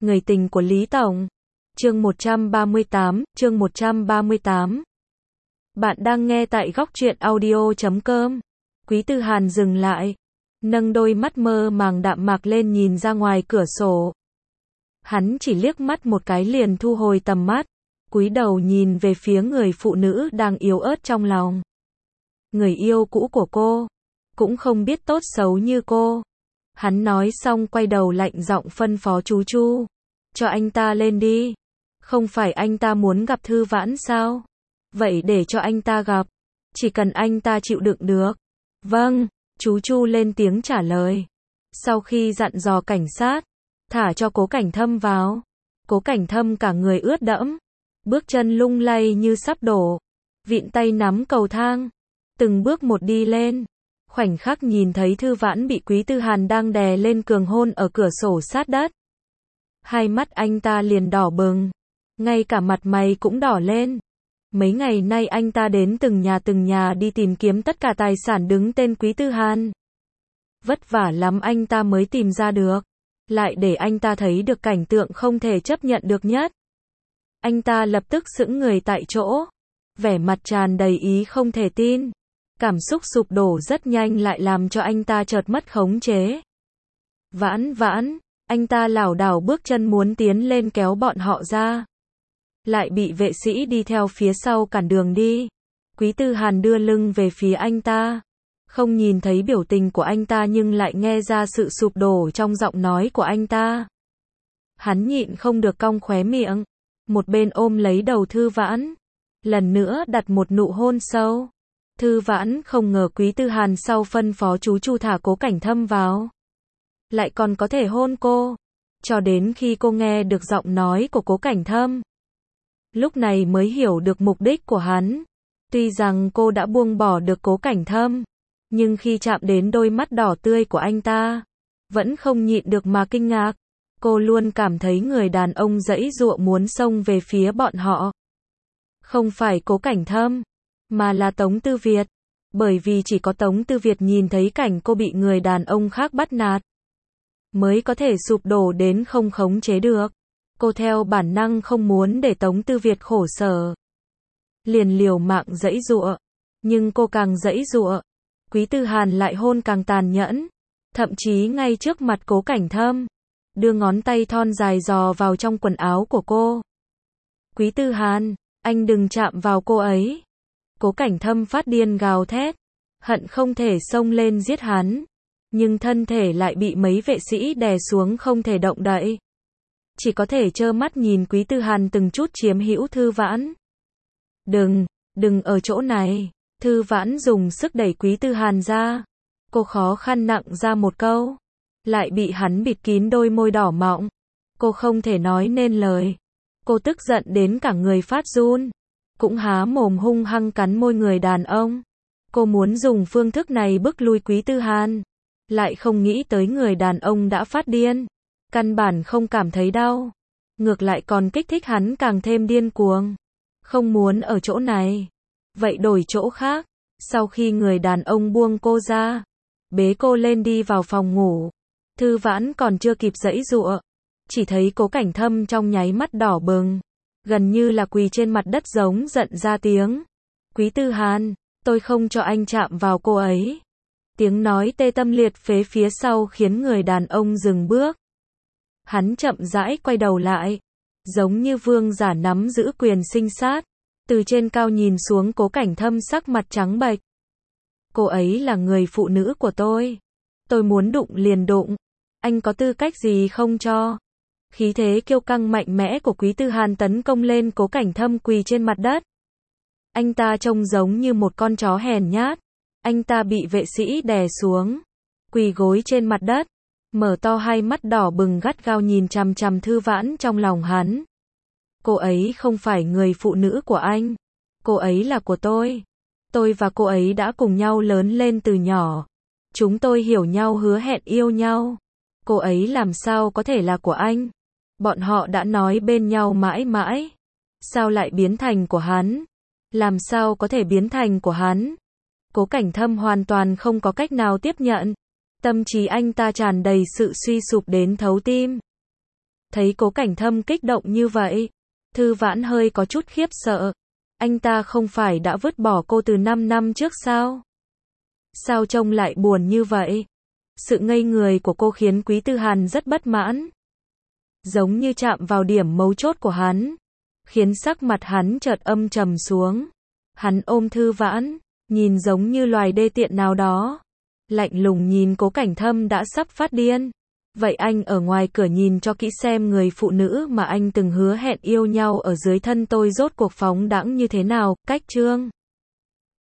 Người tình của Lý Tổng. Chương 138. Bạn đang nghe tại góc truyện audio.com. Quý Tư Hàn dừng lại, nâng đôi mắt mơ màng đạm mạc lên nhìn ra ngoài cửa sổ. Hắn chỉ liếc mắt một cái liền thu hồi tầm mắt, cúi đầu nhìn về phía người phụ nữ đang yếu ớt trong lòng. Người yêu cũ của cô, cũng không biết tốt xấu như cô. Hắn nói xong quay đầu lạnh giọng phân phó chú Chu. Cho anh ta lên đi. Không phải anh ta muốn gặp Thư Vãn sao? Vậy để cho anh ta gặp. Chỉ cần anh ta chịu đựng được. Vâng, chú Chu lên tiếng trả lời. Sau khi dặn dò cảnh sát, thả cho Cố Cảnh Thâm vào. Cố Cảnh Thâm cả người ướt đẫm, bước chân lung lay như sắp đổ, vịn tay nắm cầu thang, từng bước một đi lên. Khoảnh khắc nhìn thấy Thư Vãn bị Quý Tư Hàn đang đè lên cường hôn ở cửa sổ sát đất. Hai mắt anh ta liền đỏ bừng, ngay cả mặt mày cũng đỏ lên. Mấy ngày nay anh ta đến từng nhà đi tìm kiếm tất cả tài sản đứng tên Quý Tư Hàn. Vất vả lắm anh ta mới tìm ra được, lại để anh ta thấy được cảnh tượng không thể chấp nhận được nhất. Anh ta lập tức sững người tại chỗ, vẻ mặt tràn đầy ý không thể tin. Cảm xúc sụp đổ rất nhanh lại làm cho anh ta chợt mất khống chế. Vãn, anh ta lảo đảo bước chân muốn tiến lên kéo bọn họ ra. Lại bị vệ sĩ đi theo phía sau cản đường đi. Quý Tư Hàn đưa lưng về phía anh ta. Không nhìn thấy biểu tình của anh ta nhưng lại nghe ra sự sụp đổ trong giọng nói của anh ta. Hắn nhịn không được cong khóe miệng. Một bên ôm lấy đầu Thư Vãn. Lần nữa đặt một nụ hôn sâu. Thư Vãn không ngờ Quý Tư Hàn sau phân phó chú Chu thả Cố Cảnh Thâm vào, lại còn có thể hôn cô. Cho đến khi cô nghe được giọng nói của Cố Cảnh Thâm, lúc này mới hiểu được mục đích của hắn. Tuy rằng cô đã buông bỏ được Cố Cảnh Thâm, nhưng khi chạm đến đôi mắt đỏ tươi của anh ta, vẫn không nhịn được mà kinh ngạc. Cô luôn cảm thấy người đàn ông giãy giụa muốn xông về phía bọn họ. Không phải Cố Cảnh Thâm, mà là Tống Tư Việt. Bởi vì chỉ có Tống Tư Việt nhìn thấy cảnh cô bị người đàn ông khác bắt nạt, mới có thể sụp đổ đến không khống chế được. Cô theo bản năng không muốn để Tống Tư Việt khổ sở, liền liều mạng giãy giụa. Nhưng cô càng giãy giụa, Quý Tư Hàn lại hôn càng tàn nhẫn, thậm chí ngay trước mặt Cố Cảnh Thâm, đưa ngón tay thon dài dò vào trong quần áo của cô. Quý Tư Hàn, anh đừng chạm vào cô ấy. Cố Cảnh Thâm phát điên gào thét, hận không thể xông lên giết hắn, nhưng thân thể lại bị mấy vệ sĩ đè xuống không thể động đậy. Chỉ có thể trơ mắt nhìn Quý Tư Hàn từng chút chiếm hữu Thư Vãn. Đừng ở chỗ này. Thư Vãn dùng sức đẩy Quý Tư Hàn ra. Cô khó khăn nặng ra một câu, lại bị hắn bịt kín đôi môi đỏ mọng. Cô không thể nói nên lời. Cô tức giận đến cả người phát run, cũng há mồm hung hăng cắn môi người đàn ông. Cô muốn dùng phương thức này bức lui Quý Tư Hàn, lại không nghĩ tới người đàn ông đã phát điên, căn bản không cảm thấy đau, ngược lại còn kích thích hắn càng thêm điên cuồng. Không muốn ở chỗ này, vậy đổi chỗ khác. Sau khi người đàn ông buông cô ra, bế cô lên đi vào phòng ngủ, Thư Vãn còn chưa kịp giãy giụa, chỉ thấy Cố Cảnh Thâm trong nháy mắt đỏ bừng, gần như là quỳ trên mặt đất giống giận ra tiếng. Quý Tư Hàn, tôi không cho anh chạm vào cô ấy. Tiếng nói tê tâm liệt phế phía sau khiến người đàn ông dừng bước. Hắn chậm rãi quay đầu lại, giống như vương giả nắm giữ quyền sinh sát, từ trên cao nhìn xuống Cố Cảnh Thâm sắc mặt trắng bệch. Cô ấy là người phụ nữ của tôi muốn đụng liền đụng, anh có tư cách gì không cho? Khí thế kiêu căng mạnh mẽ của Quý Tư Hàn tấn công lên Cố Cảnh Thâm quỳ trên mặt đất. Anh ta trông giống như một con chó hèn nhát. Anh ta bị vệ sĩ đè xuống, quỳ gối trên mặt đất, mở to hai mắt đỏ bừng gắt gao nhìn chằm chằm Thư Vãn trong lòng hắn. Cô ấy không phải người phụ nữ của anh, cô ấy là của tôi. Tôi và cô ấy đã cùng nhau lớn lên từ nhỏ. Chúng tôi hiểu nhau, hứa hẹn yêu nhau. Cô ấy làm sao có thể là của anh? Bọn họ đã nói bên nhau mãi mãi. Sao lại biến thành của hắn? Làm sao có thể biến thành của hắn? Cố Cảnh Thâm hoàn toàn không có cách nào tiếp nhận. Tâm trí anh ta tràn đầy sự suy sụp đến thấu tim. Thấy Cố Cảnh Thâm kích động như vậy, Thư Vãn hơi có chút khiếp sợ. Anh ta không phải đã vứt bỏ cô từ 5 năm trước sao? Sao trông lại buồn như vậy? Sự ngây người của cô khiến Quý Tư Hàn rất bất mãn. Giống như chạm vào điểm mấu chốt của hắn, khiến sắc mặt hắn chợt âm trầm xuống. Hắn ôm Thư Vãn, nhìn giống như loài đê tiện nào đó. Lạnh lùng nhìn Cố Cảnh Thâm đã sắp phát điên. Vậy anh ở ngoài cửa nhìn cho kỹ xem người phụ nữ mà anh từng hứa hẹn yêu nhau ở dưới thân tôi rốt cuộc phóng đãng như thế nào, cách chương.